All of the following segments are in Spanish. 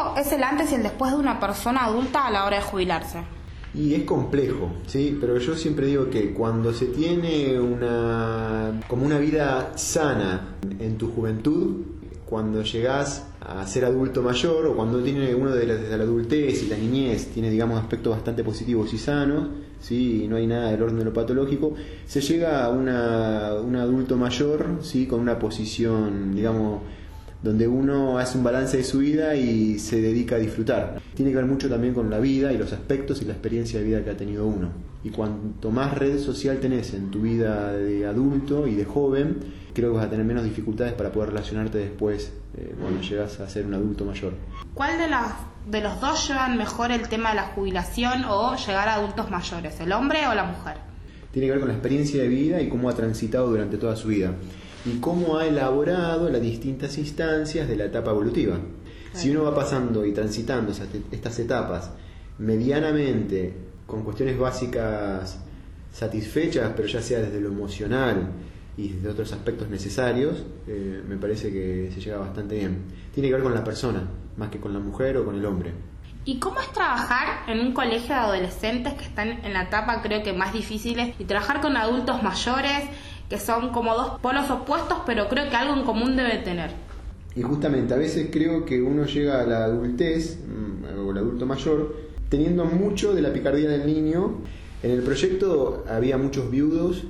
¿Cómo es el antes y el después de una persona adulta a la hora de jubilarse? Y es complejo, ¿sí? Pero yo siempre digo que cuando se tiene como una vida sana en tu juventud, cuando llegás a ser adulto mayor, o cuando tiene uno desde la adultez y la niñez tiene, digamos, aspectos bastante positivos y sanos, ¿sí? Y no hay nada del orden de lo patológico, se llega a un adulto mayor, ¿sí? Con una posición, digamos, donde uno hace un balance de su vida y se dedica a disfrutar. Tiene que ver mucho también con la vida y los aspectos y la experiencia de vida que ha tenido uno. Y cuanto más red social tenés en tu vida de adulto y de joven, creo que vas a tener menos dificultades para poder relacionarte después cuando llegas a ser un adulto mayor. ¿Cuál de los dos llevan mejor el tema de la jubilación o llegar a adultos mayores, el hombre o la mujer? Tiene que ver con la experiencia de vida y cómo ha transitado durante toda su vida y cómo ha elaborado las distintas instancias de la etapa evolutiva. Claro. Si uno va pasando y transitando estas etapas medianamente con cuestiones básicas satisfechas, pero ya sea desde lo emocional y desde otros aspectos necesarios, me parece que se llega bastante bien. Tiene que ver con la persona, más que con la mujer o con el hombre. ¿Y cómo es trabajar en un colegio de adolescentes que están en la etapa, creo que más difíciles, y trabajar con adultos mayores, que son como dos polos opuestos, pero creo que algo en común debe tener? Y justamente, a veces creo que uno llega a la adultez, o el adulto mayor, teniendo mucho de la picardía del niño. En el proyecto había muchos viudos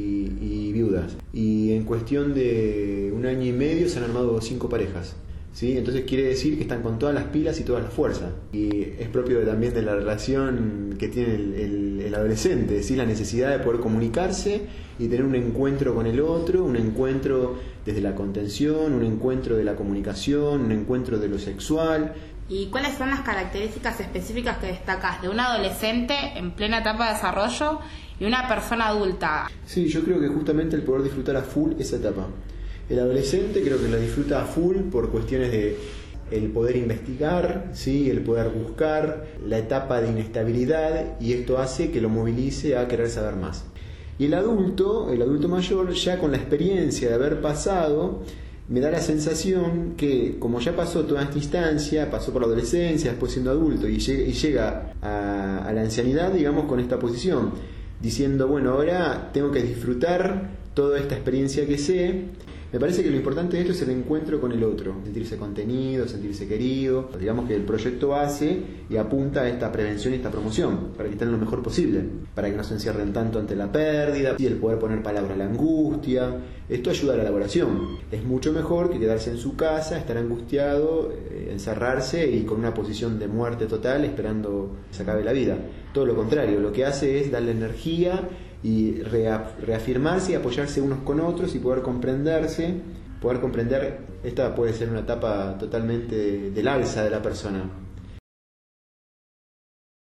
y viudas, y en cuestión de 1 año y medio se han armado 5 parejas. ¿Sí? Entonces quiere decir que están con todas las pilas y toda la fuerza. Y es propio también de la relación que tiene el adolescente, ¿sí? La necesidad de poder comunicarse y tener un encuentro con el otro, un encuentro desde la contención, un encuentro de la comunicación, un encuentro de lo sexual. ¿Y cuáles son las características específicas que destacás de un adolescente en plena etapa de desarrollo y una persona adulta? Sí, yo creo que justamente el poder disfrutar a full esa etapa. El adolescente creo que la disfruta a full por cuestiones de el poder investigar, ¿sí? El poder buscar, la etapa de inestabilidad, y esto hace que lo movilice a querer saber más. Y el adulto mayor, ya con la experiencia de haber pasado, me da la sensación que como ya pasó toda esta instancia, pasó por la adolescencia, después siendo adulto, y llega a la ancianidad, digamos, con esta posición, diciendo, bueno, ahora tengo que disfrutar toda esta experiencia que sé. Me parece que lo importante de esto es el encuentro con el otro, sentirse contenido, sentirse querido. Digamos que el proyecto hace y apunta a esta prevención y esta promoción, para que estén lo mejor posible, para que no se encierren tanto ante la pérdida, y el poder poner palabra a la angustia. Esto ayuda a la elaboración. Es mucho mejor que quedarse en su casa, estar angustiado, encerrarse y con una posición de muerte total, esperando que se acabe la vida. Todo lo contrario, lo que hace es darle energía y reafirmarse y apoyarse unos con otros y poder comprenderse, esta puede ser una etapa totalmente del alza de la persona.